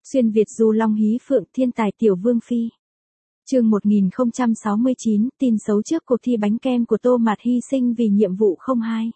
Xuyên Việt du long hí phượng thiên tài tiểu vương phi. Chương 1069, tin xấu trước cuộc thi bánh kem của Tô Mạt hy sinh vì nhiệm vụ 02.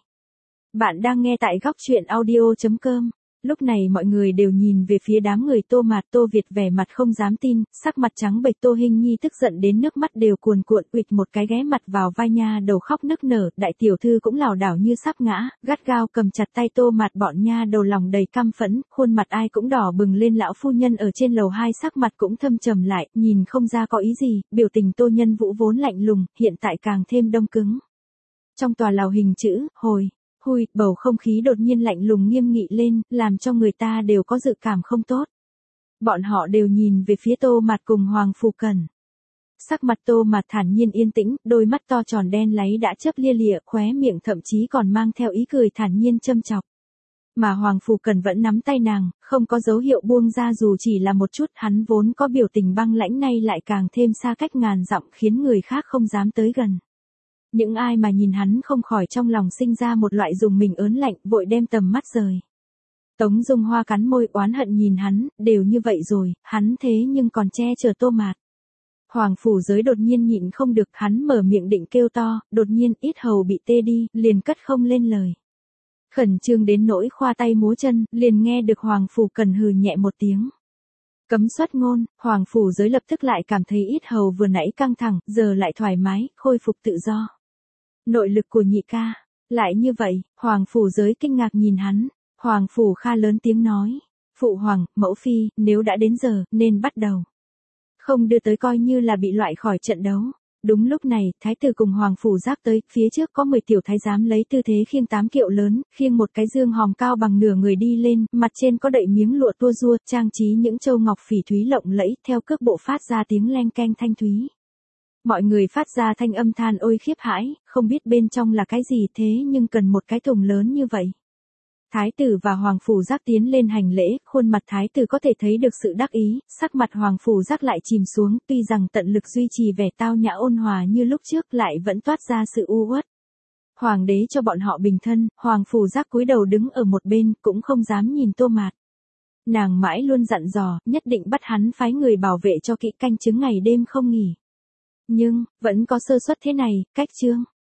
Bạn đang nghe tại góc truyện audio.com. Lúc này mọi người đều nhìn về phía đám người Tô Mạt. Tô Việt vẻ mặt không dám tin, sắc mặt trắng bệch. Tô Hinh Nhi tức giận đến nước mắt đều cuồn cuộn, uỵch một cái ghé mặt vào vai nha đầu khóc nức nở. Đại tiểu thư cũng lảo đảo như sắp ngã, gắt gao cầm chặt tay Tô Mạt. Bọn nha đầu lòng đầy căm phẫn, khuôn mặt ai cũng đỏ bừng lên. Lão phu nhân ở trên lầu 2 sắc mặt cũng thâm trầm lại, nhìn không ra có ý gì. Biểu tình Tô Nhân Vũ vốn lạnh lùng, hiện tại càng thêm đông cứng. Trong tòa lầu hình chữ hồi hui, bầu không khí đột nhiên lạnh lùng nghiêm nghị lên, làm cho người ta đều có dự cảm không tốt. Bọn họ đều nhìn về phía Tô Mạt cùng Hoàng Phù Cẩn. Sắc mặt Tô Mạt thản nhiên yên tĩnh, đôi mắt to tròn đen láy đã chớp lia lịa, khóe miệng thậm chí còn mang theo ý cười thản nhiên châm chọc. Mà Hoàng Phù Cẩn vẫn nắm tay nàng, không có dấu hiệu buông ra dù chỉ là một chút. Hắn vốn có biểu tình băng lãnh nay lại càng thêm xa cách ngàn dặm, khiến người khác không dám tới gần. Những ai mà nhìn hắn không khỏi trong lòng sinh ra một loại rùng mình ớn lạnh, vội đem tầm mắt rời. Tống Dung Hoa cắn môi oán hận nhìn hắn, đều như vậy rồi, hắn thế nhưng còn che chở Tô Mạt. Hoàng Phủ Giới đột nhiên nhịn không được, hắn mở miệng định kêu to, đột nhiên yết hầu bị tê đi, liền cất không lên lời. Khẩn trương đến nỗi khoa tay múa chân, liền nghe được Hoàng Phủ Cẩn hừ nhẹ một tiếng. Cấm xuất ngôn, Hoàng Phủ Giới lập tức lại cảm thấy yết hầu vừa nãy căng thẳng, giờ lại thoải mái, khôi phục tự do. Nội lực của nhị ca, lại như vậy. Hoàng Phủ Giới kinh ngạc nhìn hắn. Hoàng Phủ Kha lớn tiếng nói, phụ hoàng, mẫu phi, nếu đã đến giờ, nên bắt đầu. Không đưa tới coi như là bị loại khỏi trận đấu. Đúng lúc này, thái tử cùng Hoàng Phủ Giác tới, phía trước có 10 tiểu thái giám lấy tư thế khiêng 8 kiệu lớn, khiêng một cái dương hòm cao bằng nửa người đi lên, mặt trên có đậy miếng lụa tua rua, trang trí những châu ngọc phỉ thúy lộng lẫy, theo cước bộ phát ra tiếng leng keng thanh thúy. Mọi người phát ra thanh âm than ôi khiếp hãi, không biết bên trong là cái gì thế nhưng cần một cái thùng lớn như vậy. Thái tử và Hoàng Phủ Giác tiến lên hành lễ, khuôn mặt thái tử có thể thấy được sự đắc ý, sắc mặt Hoàng Phủ Giác lại chìm xuống, tuy rằng tận lực duy trì vẻ tao nhã ôn hòa như lúc trước lại vẫn toát ra sự u uất. Hoàng đế cho bọn họ bình thân, Hoàng Phủ Giác cúi đầu đứng ở một bên, cũng không dám nhìn Tô Mạt. Nàng mãi luôn dặn dò, nhất định bắt hắn phái người bảo vệ cho kỹ, canh chứng ngày đêm không nghỉ. Nhưng, vẫn có sơ suất thế này, cách chương.